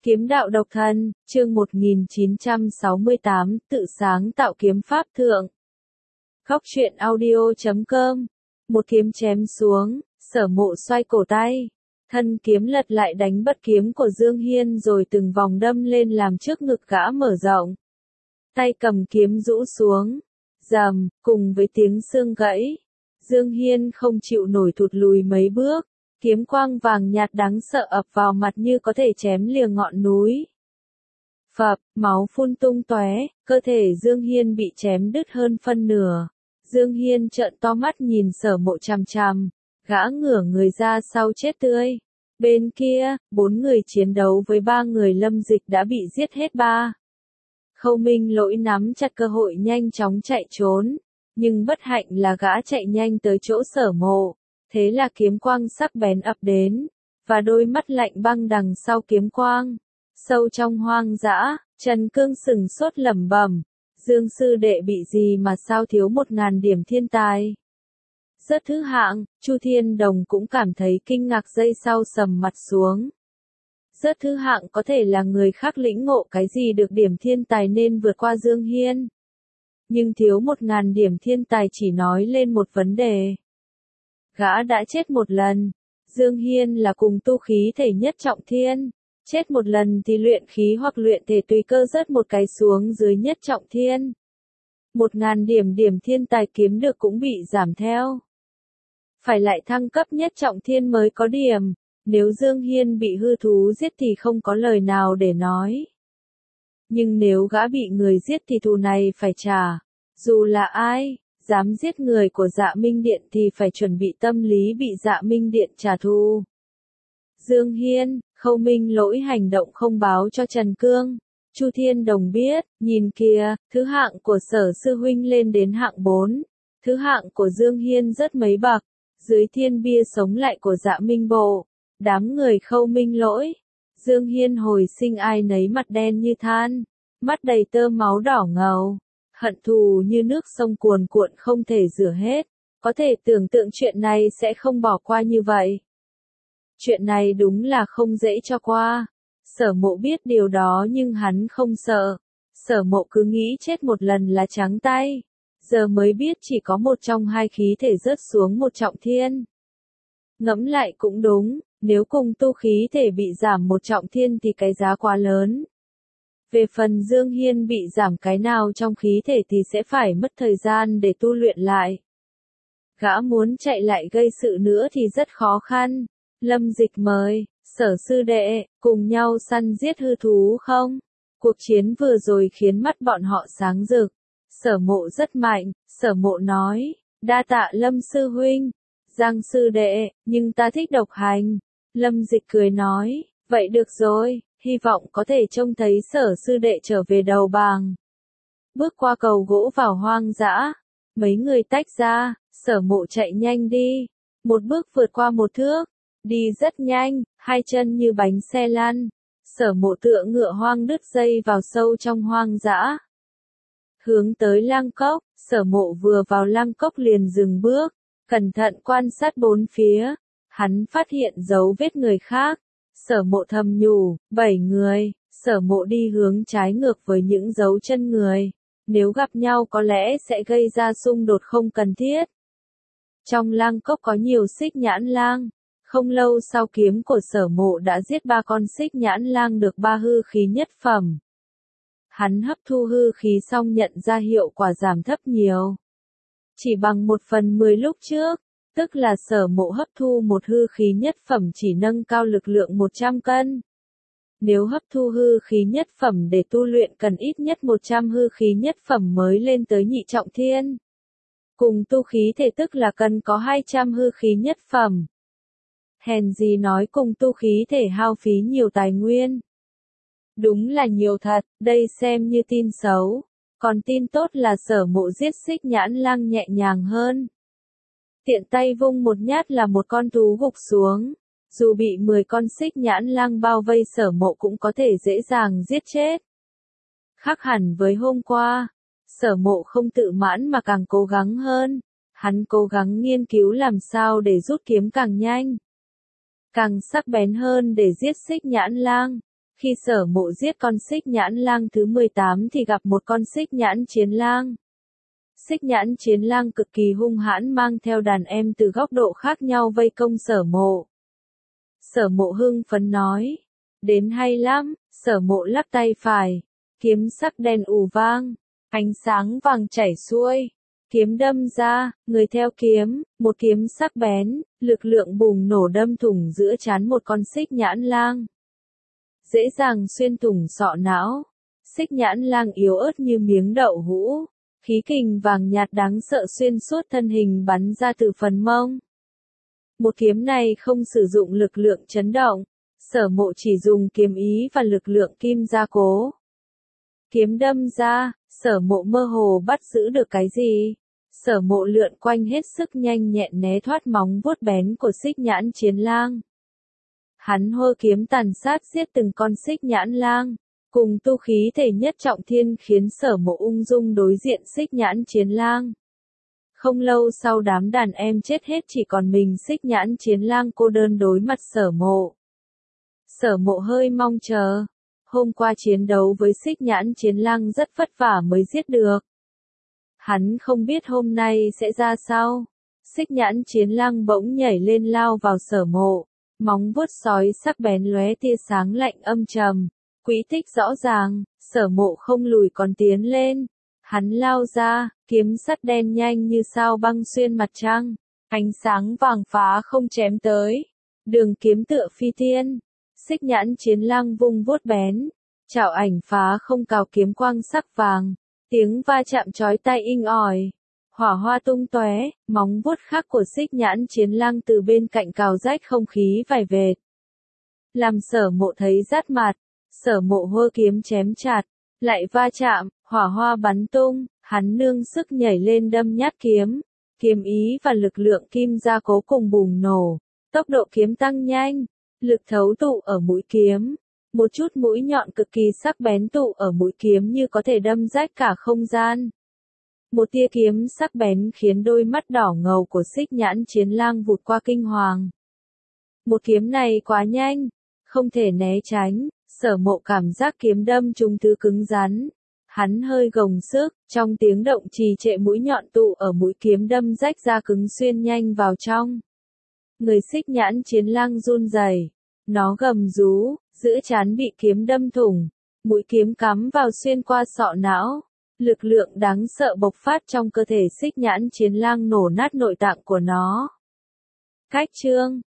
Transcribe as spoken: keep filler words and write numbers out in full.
Kiếm đạo độc thân, chương một nghìn chín trăm sáu mươi tám, tự sáng tạo kiếm pháp thượng. Góc truyện audio chấm com. Một kiếm chém xuống, Sở Mộ xoay cổ tay. Thân kiếm lật lại đánh bất kiếm của Dương Hiên rồi từng vòng đâm lên làm trước ngực gã mở rộng. Tay cầm kiếm rũ xuống. Rầm, cùng với tiếng xương gãy. Dương Hiên không chịu nổi thụt lùi mấy bước. Kiếm quang vàng nhạt đáng sợ ập vào mặt như có thể chém lìa ngọn núi. Phập, máu phun tung tóe, cơ thể Dương Hiên bị chém đứt hơn phân nửa. Dương Hiên trợn to mắt nhìn Sở Mộ chằm chằm, gã ngửa người ra sau chết tươi. Bên kia, bốn người chiến đấu với ba người Lâm Dịch đã bị giết hết ba. Khâu Minh Lỗi nắm chặt cơ hội nhanh chóng chạy trốn, nhưng bất hạnh là gã chạy nhanh tới chỗ Sở Mộ. Thế là kiếm quang sắc bén ập đến, và đôi mắt lạnh băng đằng sau kiếm quang. Sâu trong hoang dã, Trần Cương sừng sốt lẩm bẩm, Dương sư đệ bị gì mà sao thiếu một ngàn điểm thiên tài. Rớt thứ hạng, Chu Thiên Đồng cũng cảm thấy kinh ngạc, giây sau sầm mặt xuống. Rớt thứ hạng có thể là người khác lĩnh ngộ cái gì được điểm thiên tài nên vượt qua Dương Hiên. Nhưng thiếu một ngàn điểm thiên tài chỉ nói lên một vấn đề. Gã đã chết một lần. Dương Hiên là cùng tu khí thể nhất trọng thiên. Chết một lần thì luyện khí hoặc luyện thể tùy cơ rớt một cái xuống dưới nhất trọng thiên. Một ngàn điểm điểm thiên tài kiếm được cũng bị giảm theo. Phải lại thăng cấp nhất trọng thiên mới có điểm. Nếu Dương Hiên bị hư thú giết thì không có lời nào để nói. Nhưng nếu gã bị người giết thì thù này phải trả. Dù là ai dám giết người của Dạ Minh Điện thì phải chuẩn bị tâm lý bị Dạ Minh Điện trả thù. Dương Hiên, Khâu Minh Lỗi hành động không báo cho Trần Cương. Chu Thiên Đồng biết, nhìn kìa, thứ hạng của Sở sư huynh lên đến hạng bốn. Thứ hạng của Dương Hiên rất mấy bậc. Dưới thiên bia sống lại của Dạ Minh Bộ. Đám người Khâu Minh Lỗi. Dương Hiên hồi sinh ai nấy mặt đen như than. Mắt đầy tơ máu đỏ ngầu. Hận thù như nước sông cuồn cuộn không thể rửa hết. Có thể tưởng tượng chuyện này sẽ không bỏ qua như vậy. Chuyện này đúng là không dễ cho qua. Sở Mộ biết điều đó nhưng hắn không sợ. Sở Mộ cứ nghĩ chết một lần là trắng tay. Giờ mới biết chỉ có một trong hai khí thể rớt xuống một trọng thiên. Ngẫm lại cũng đúng, nếu cùng tu khí thể bị giảm một trọng thiên thì cái giá quá lớn. Về phần Dương Hiên bị giảm cái nào trong khí thể thì sẽ phải mất thời gian để tu luyện lại. Gã muốn chạy lại gây sự nữa thì rất khó khăn. Lâm Dịch mời, Sở sư đệ, cùng nhau săn giết hư thú không? Cuộc chiến vừa rồi khiến mắt bọn họ sáng rực. Sở Mộ rất mạnh, Sở Mộ nói, đa tạ Lâm sư huynh, Giang sư đệ, nhưng ta thích độc hành. Lâm Dịch cười nói, vậy được rồi. Hy vọng có thể trông thấy Sở sư đệ trở về đầu bàng. Bước qua cầu gỗ vào hoang dã. Mấy người tách ra, Sở Mộ chạy nhanh đi. Một bước vượt qua một thước. Đi rất nhanh, hai chân như bánh xe lăn. Sở Mộ tựa ngựa hoang đứt dây vào sâu trong hoang dã. Hướng tới lang cốc, Sở Mộ vừa vào lang cốc liền dừng bước. Cẩn thận quan sát bốn phía. Hắn phát hiện dấu vết người khác. Sở Mộ thầm nhủ, bảy người. Sở Mộ đi hướng trái ngược với những dấu chân người. Nếu gặp nhau có lẽ sẽ gây ra xung đột không cần thiết. Trong lang cốc có nhiều xích nhãn lang. Không lâu sau kiếm của Sở Mộ đã giết ba con xích nhãn lang được ba hư khí nhất phẩm. Hắn hấp thu hư khí xong nhận ra hiệu quả giảm thấp nhiều. Chỉ bằng một phần mười lúc trước. Tức là Sở Mộ hấp thu một hư khí nhất phẩm chỉ nâng cao lực lượng một trăm cân. Nếu hấp thu hư khí nhất phẩm để tu luyện cần ít nhất một trăm hư khí nhất phẩm mới lên tới nhị trọng thiên. Cùng tu khí thể tức là cần có hai trăm hư khí nhất phẩm. Hèn gì nói cùng tu khí thể hao phí nhiều tài nguyên. Đúng là nhiều thật, đây xem như tin xấu. Còn tin tốt là Sở Mộ giết xích nhãn lang nhẹ nhàng hơn. Tiện tay vung một nhát là một con thú gục xuống. Dù bị mười con xích nhãn lang bao vây Sở Mộ cũng có thể dễ dàng giết chết. Khác hẳn với hôm qua, Sở Mộ không tự mãn mà càng cố gắng hơn. Hắn cố gắng nghiên cứu làm sao để rút kiếm càng nhanh, càng sắc bén hơn để giết xích nhãn lang. Khi Sở Mộ giết con xích nhãn lang thứ mười tám thì gặp một con xích nhãn chiến lang. Xích nhãn chiến lang cực kỳ hung hãn mang theo đàn em từ góc độ khác nhau vây công Sở Mộ. Sở Mộ hưng phấn nói, đến hay lắm. Sở Mộ lắc tay phải, kiếm sắc đen ù vang, ánh sáng vàng chảy xuôi, kiếm đâm ra, người theo kiếm, một kiếm sắc bén, lực lượng bùng nổ đâm thủng giữa trán một con xích nhãn lang. Dễ dàng xuyên thủng sọ não. Xích nhãn lang yếu ớt như miếng đậu hũ, khí kình vàng nhạt đáng sợ xuyên suốt thân hình bắn ra từ phần mông. Một kiếm này không sử dụng lực lượng chấn động, Sở Mộ chỉ dùng kiếm ý và lực lượng kim gia cố. Kiếm đâm ra, Sở Mộ mơ hồ bắt giữ được cái gì. Sở Mộ lượn quanh hết sức nhanh nhẹn né thoát móng vuốt bén của xích nhãn chiến lang. Hắn hô kiếm tàn sát giết từng con xích nhãn lang, cùng tu khí thể nhất trọng thiên khiến Sở Mộ ung dung đối diện xích nhãn chiến lang. Không lâu sau đám đàn em chết hết chỉ còn mình xích nhãn chiến lang cô đơn đối mặt Sở Mộ. Sở Mộ hơi mong chờ. Hôm qua chiến đấu với xích nhãn chiến lang rất vất vả mới giết được. Hắn không biết hôm nay sẽ ra sao. Xích nhãn chiến lang bỗng nhảy lên lao vào Sở Mộ. Móng vuốt sói sắc bén lóe tia sáng lạnh âm trầm. Quỹ tích rõ ràng, Sở Mộ không lùi còn tiến lên. Hắn lao ra, kiếm sắt đen nhanh như sao băng xuyên mặt trăng. Ánh sáng vàng phá không chém tới. Đường kiếm tựa phi tiên. Xích nhãn chiến lang vung vuốt bén. Chảo ảnh phá không cào kiếm quang sắc vàng. Tiếng va chạm chói tai inh ỏi. Hỏa hoa tung tóe, móng vuốt khác của xích nhãn chiến lang từ bên cạnh cào rách không khí vài vệt. Làm Sở Mộ thấy rát mặt. Sở Mộ hô kiếm chém chặt. Lại va chạm, hỏa hoa bắn tung, hắn nương sức nhảy lên đâm nhát kiếm. Kiếm ý và lực lượng kim gia cố cùng bùng nổ. Tốc độ kiếm tăng nhanh. Lực thấu tụ ở mũi kiếm. Một chút mũi nhọn cực kỳ sắc bén tụ ở mũi kiếm như có thể đâm rách cả không gian. Một tia kiếm sắc bén khiến đôi mắt đỏ ngầu của xích nhãn chiến lang vụt qua kinh hoàng. Một kiếm này quá nhanh, không thể né tránh. Sở Mộ cảm giác kiếm đâm trúng thứ cứng rắn. Hắn hơi gồng sức, trong tiếng động trì trệ mũi nhọn tụ ở mũi kiếm đâm rách ra cứng xuyên nhanh vào trong. Người xích nhãn chiến lang run rẩy, nó gầm rú, giữa trán bị kiếm đâm thủng, mũi kiếm cắm vào xuyên qua sọ não. Lực lượng đáng sợ bộc phát trong cơ thể xích nhãn chiến lang nổ nát nội tạng của nó. Cách chương